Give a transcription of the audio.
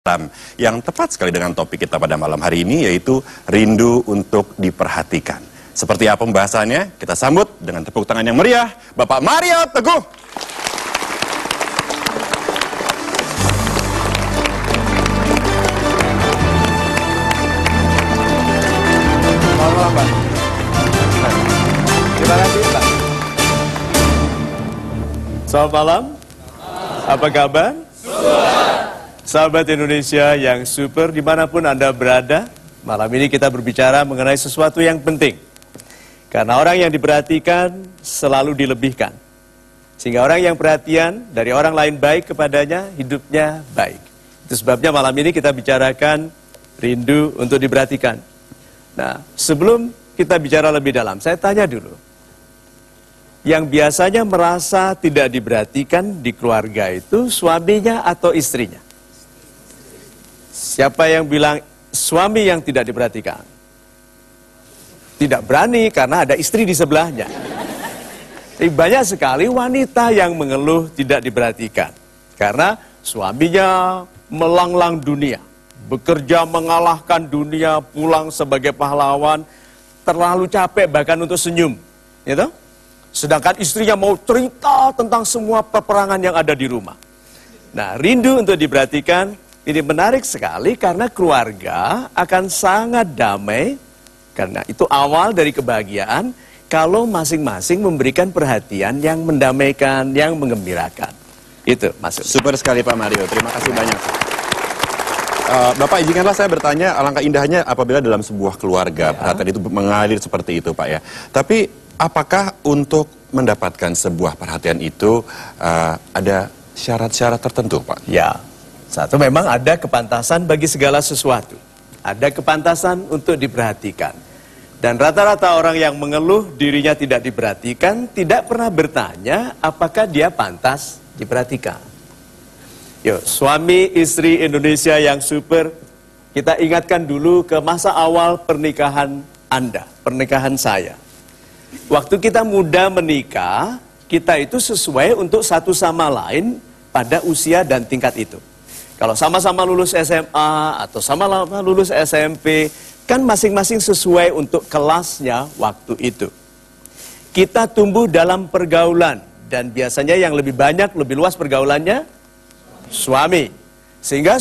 Yang tepat sekali dengan topik kita pada malam hari ini, yaitu rindu untuk diperhatikan. Seperti apa pembahasannya? Kita sambut dengan tepuk tangan yang meriah, Bapak Mario Teguh. Selamat malam, Pak. Terima kasih, Pak. Selamat malam. Apa kabar? Sahabat Indonesia yang super, dimanapun Anda berada, malam ini kita berbicara mengenai sesuatu yang penting. Karena orang yang diperhatikan selalu dilebihkan. Sehingga orang yang perhatian dari orang lain baik kepadanya, hidupnya baik. Itu sebabnya malam ini kita bicarakan rindu untuk diperhatikan. Nah, sebelum kita bicara lebih dalam, saya tanya dulu. Yang biasanya merasa tidak diperhatikan di keluarga itu suaminya atau istrinya? Siapa yang bilang suami yang tidak diperhatikan? Tidak berani karena ada istri di sebelahnya. Tapi banyak sekali wanita yang mengeluh tidak diperhatikan. Karena suaminya melanglang dunia. Bekerja mengalahkan dunia, pulang sebagai pahlawan. Terlalu capek bahkan untuk senyum. Gitu? Sedangkan istrinya mau cerita tentang semua peperangan yang ada di rumah. Nah, rindu untuk diperhatikan. Ini menarik sekali karena keluarga akan sangat damai, karena itu awal dari kebahagiaan, kalau masing-masing memberikan perhatian yang mendamaikan, yang mengembirakan. Itu maksudnya. Super sekali Pak Mario, terima kasih banyak. Bapak izinkanlah saya bertanya, alangkah indahnya apabila dalam sebuah keluarga perhatian itu mengalir seperti itu Pak ya. Tapi apakah untuk mendapatkan sebuah perhatian itu ada syarat-syarat tertentu Pak? Ya. Satu, memang ada kepantasan bagi segala sesuatu. Ada kepantasan untuk diperhatikan. Dan rata-rata orang yang mengeluh dirinya tidak diperhatikan, tidak pernah bertanya apakah dia pantas diperhatikan. Yuk, suami istri Indonesia yang super, kita ingatkan dulu ke masa awal pernikahan Anda, pernikahan saya. Waktu kita muda menikah, kita itu sesuai untuk satu sama lain pada usia dan tingkat itu. Kalau sama-sama lulus SMA atau sama-sama lulus SMP, kan masing-masing sesuai untuk kelasnya waktu itu. Kita tumbuh dalam pergaulan, dan biasanya yang lebih banyak, lebih luas pergaulannya, suami. Sehingga